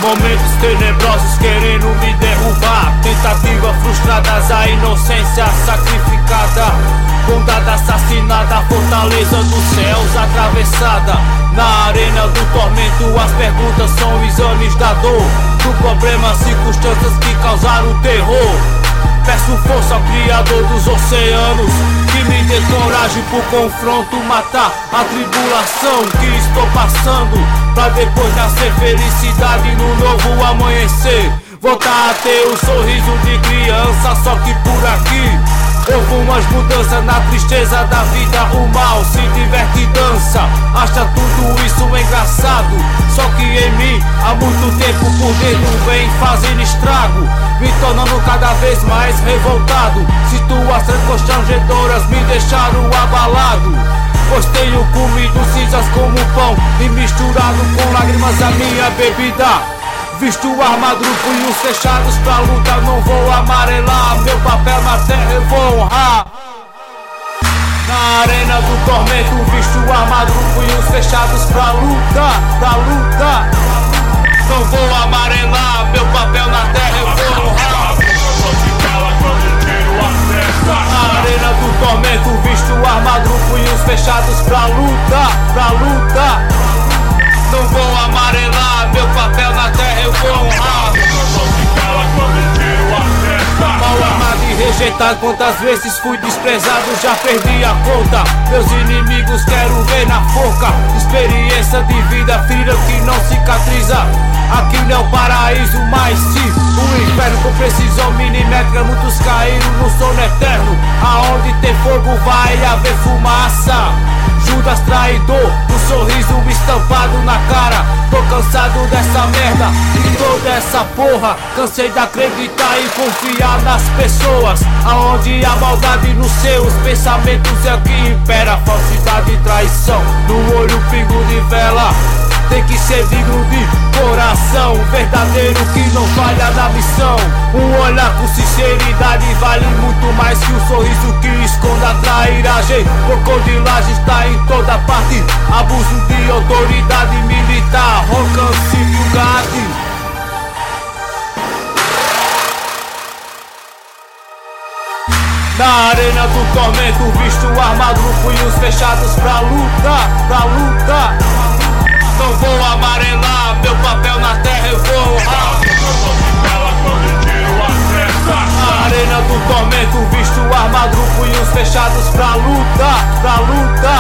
Momentos tenebrosos querendo me derrubar, tentativas frustradas, a inocência sacrificada, bondade assassinada, fortaleza dos céus atravessada. Na arena do tormento as perguntas são exames da dor, do problema, circunstâncias que causaram terror. Peço força ao Criador dos oceanos, que me dê coragem pro confronto, matar a tribulação que estou passando, pra depois nascer felicidade no novo amanhecer. Voltar a ter o sorriso de criança, só que por aqui houve umas mudanças na tristeza da vida. O mal se diverte e dança, acha tudo isso engraçado. Só que em mim, há muito tempo por dentro vem fazendo estrago, me tornando cada vez mais revoltado. Situações constrangedoras me deixaram abalado, pois tenho comido cinzas como pão e misturado com lágrimas a minha bebida. Visto armado, punhos fechados pra luta, não vou amarelar. Meu papel na terra eu vou honrar. Na arena do tormento, visto armado, punhos fechados pra luta, pra luta. Não vou amarelar, meu papel na terra eu vou honrar. Na arena do tormento, visto armado, punhos fechados pra luta, pra luta. Não vou amarelar, meu papel na terra eu vou honrar. Mal amado e rejeitado, quantas vezes fui desprezado, já perdi a conta. Meus inimigos quero ver na forca, experiência de vida, ferida que não cicatriza. Aqui não é o paraíso, mas sim o inferno, com precisão milimétrica. Muitos caíram no sono eterno, aonde tem fogo vai haver fumaça. Judas traidor, um sorriso estampado na cara. Tô cansado dessa merda e toda essa porra. Cansei de acreditar e confiar nas pessoas, aonde a maldade nos seus pensamentos é o que impera. Falsidade e traição, no olho pingo de vela. Tem que ser digno de coração, verdadeiro que não falha na missão. Um olhar com sinceridade vale muito mais que um sorriso que esconda a trairagem. Crocodilagem está em toda parte, abuso de autoridade militar, arrogância e vulgaridade. Na arena do tormento, visto armado, punhos fechados pra luta, pra luta. Não vou amarelar, meu papel na terra eu vou honrar. Na arena do tormento, visto armado, punhos fechados pra luta, pra luta.